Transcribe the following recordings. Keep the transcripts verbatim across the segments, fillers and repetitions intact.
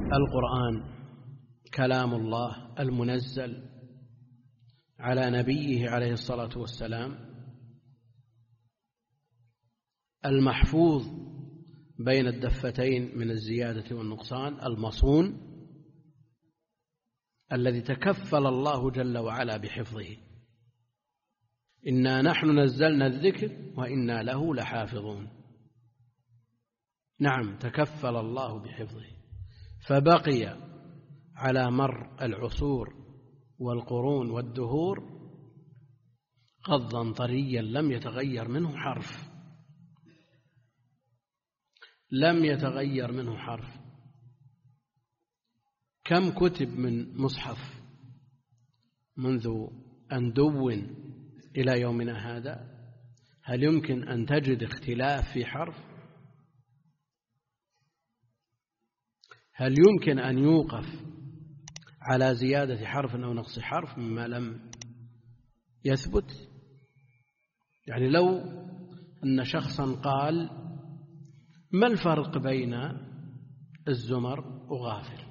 القرآن كلام الله المنزل على نبيه عليه الصلاة والسلام، المحفوظ بين الدفتين من الزيادة والنقصان، المصون الذي تكفل الله جل وعلا بحفظه. إنا نحن نزلنا الذكر وإنا له لحافظون. نعم، تكفل الله بحفظه، فبقي على مر العصور والقرون والدهور قضا طريا لم يتغير منه حرف، لم يتغير منه حرف. كم كتب من مصحف منذ أن دون إلى يومنا هذا؟ هل يمكن أن تجد اختلاف في حرف؟ هل يمكن أن يوقف على زيادة حرف أو نقص حرف مما لم يثبت؟ يعني لو أن شخصا قال: ما الفرق بين الزمر وغافر؟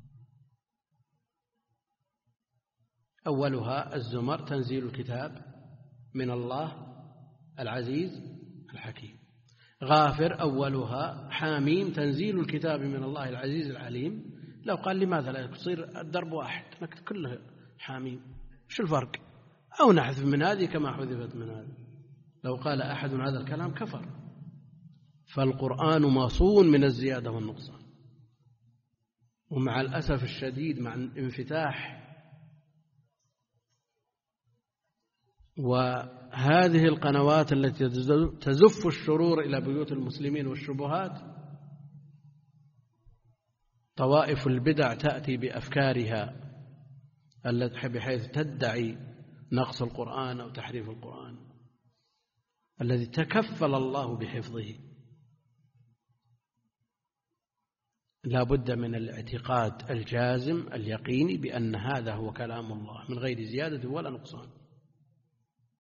أولها الزمر تنزيل الكتاب من الله العزيز الحكيم، غافر أولها حاميم تنزيل الكتاب من الله العزيز العليم. لو قال لماذا لا يصير الدرب واحد نكتب كله حاميم، شو الفرق؟ أو نحذف من هذه كما حذفت من هذه. لو قال أحد هذا الكلام كفر. فالقرآن مصون من الزيادة والنقصان، ومع الأسف الشديد مع الانفتاح وهذه القنوات التي تزف الشرور إلى بيوت المسلمين والشبهات، طوائف البدع تأتي بأفكارها التي بحيث تدعي نقص القرآن أو تحريف القرآن الذي تكفل الله بحفظه. لا بد من الاعتقاد الجازم اليقيني بأن هذا هو كلام الله من غير زيادة ولا نقصان.